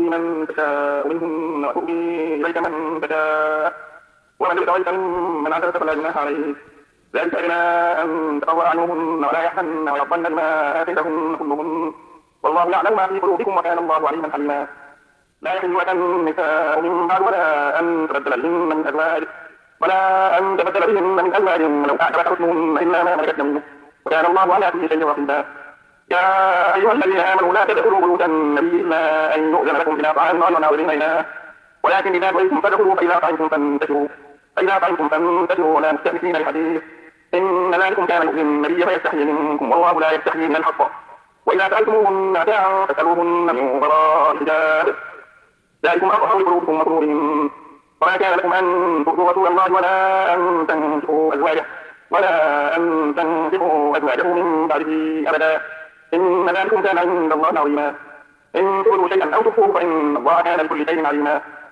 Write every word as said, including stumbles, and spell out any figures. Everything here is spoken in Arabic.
تؤتي من تشاء منهن وتؤتي إليك من تشاء ومن ابتغيت ممن عزلت فلا جناح عليه ذلك أدنى أن تقر أعينهن ولا يحزن ويرضن بما آتيتهن كلهن والله يعلم ما في قلوبكم وكان الله عليما حليما لا يحل لك النساء من بعد ولا أن تبدل بهن من أزواج ولا أن تبدل بهن من أزواج ولو أعجبك حسنهن إلا ما ملكت يمينك وكان الله على كل شيء رقيبا يا أيها الذين آمنوا لا تدخلوا بيوت النبي إلا أن يؤذن لكم إلى طعام غير ناظرين إليه ولكن إذا دعيتم فادخلوا فإذا طعمتم فانتشروا فإذا طعمتم فانتشروا ولا مستأنسين لحديث إن ذلكم كان يؤذي النبي فيستحيي منكم والله لا يستحيي من الحق وإذا سألتموهن متاعا فاسألوهن من وراء حجاب ذلكم أطهر لقلوبكم وقلوبهم وما كان لكم أن تؤذوا رسول الله ولا أن تنكحوا أزواجه ولا أن تنكحوا أزواجه من بعده أبدا إن ذلكم كان عند الله عظيما إن تبدوا شيئا أو تخفوه فإن الله كان بكل شيء عليما